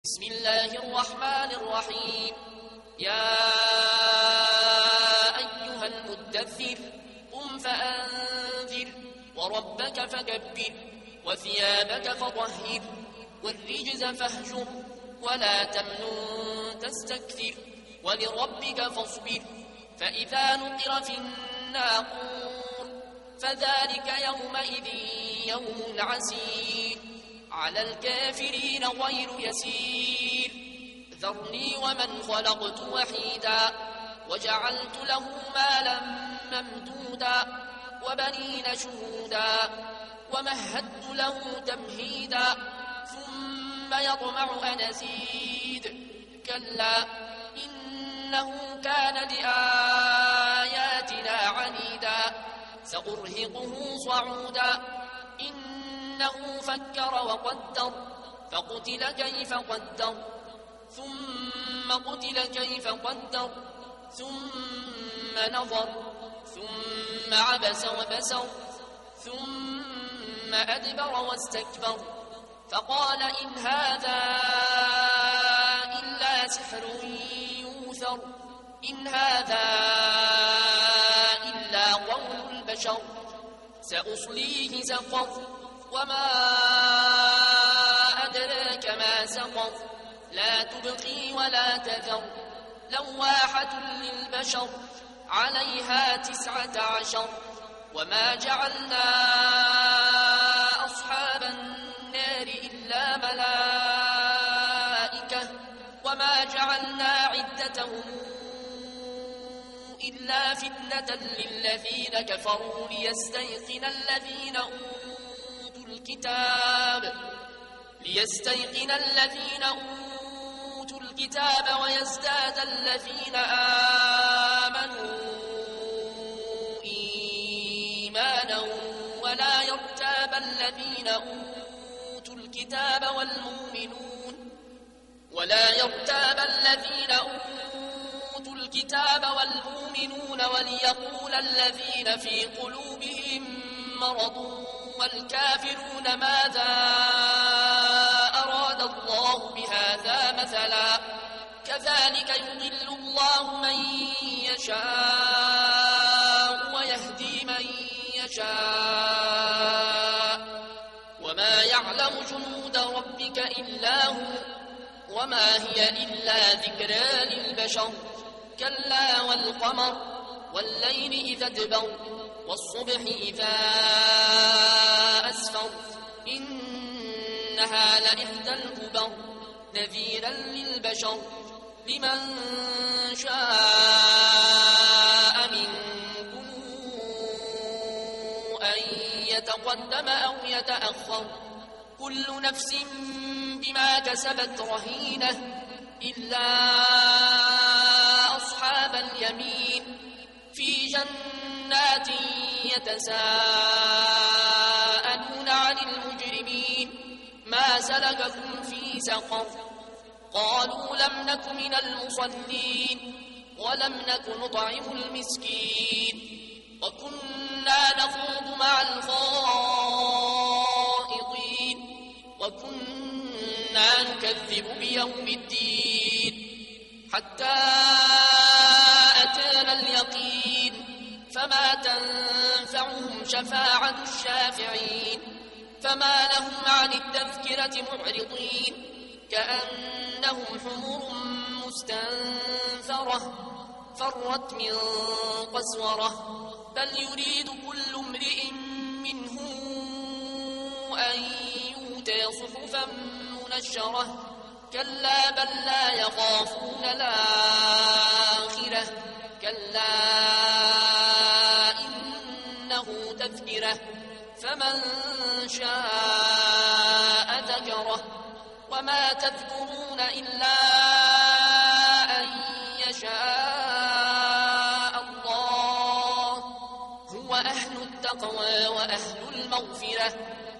بسم الله الرحمن الرحيم. يا أيها المدثر قم فأنذر وربك فكبر وثيابك فطهر والرجز فاهجر ولا تمنن تستكثر ولربك فاصبر فإذا نقر في الناقور فذلك يومئذ يوم عسير على الكافرين غير يسير. ذرني ومن خلقت وحيدا وجعلت له مالا ممدودا وبنين شهودا ومهدت له تمهيدا ثم يطمع أن أزيد كلا إنه كان لآياتنا عنيدا سأرهقه صعودا إنه فكر وقدر فقتل كيف قدر ثم قتل كيف قدر ثم نظر ثم عبس وبسر ثم أدبر واستكبر فقال إن هذا إلا سحر يوثر إن هذا إلا قول البشر سأصليه سقر وما أدراك ما سقر لا تبقي ولا تذر لواحة للبشر عليها 19 وما جعلنا أصحاب النار إلا ملائكة وما جعلنا عدتهم إلا فتنة للذين كفروا ليستيقن الذين أوتوا الكتاب ويزداد الذين آمنوا إيمانا ولا يرتاب الذين أوتوا الكتاب والمؤمنون وليقول الذين في قلوبهم مرض والكافرون ماذا أراد الله بهذا مثلا كذلك يضل الله من يشاء ويهدي من يشاء وما يعلم جنود ربك إلا هو وما هي إلا ذكرى للبشر كلا والقمر والليل إذا ادبر والصبح إذا أسفر إنها لإحدى الكبر نذيرا للبشر لمن شاء منكم أن يتقدم أو يتأخر كل نفس بما كسبت رهينة إلا أصحاب اليمين في جنات يتساءلون عن المجرمين ما سلككم في سقر قالوا لم نك من المصلين ولم نك نطعم المسكين وكنا نخوض مع الخائضين وكنا نكذب بيوم الدين حتى أتانا اليقين فما تنفعهم شفاعة الشافعين فما لهم عن التذكرة معرضين كأنهم حمر مستنفرة فرت من قسورة بل يريد كل امرئ منهم أن يؤتى صحفا منشرة كلا بل لا يخافون الآخرة كلا إنه تذكرة فمن شاء ذكره وما تذكرون إلا أن يشاء الله هو أهل التقوى وأهل المغفرة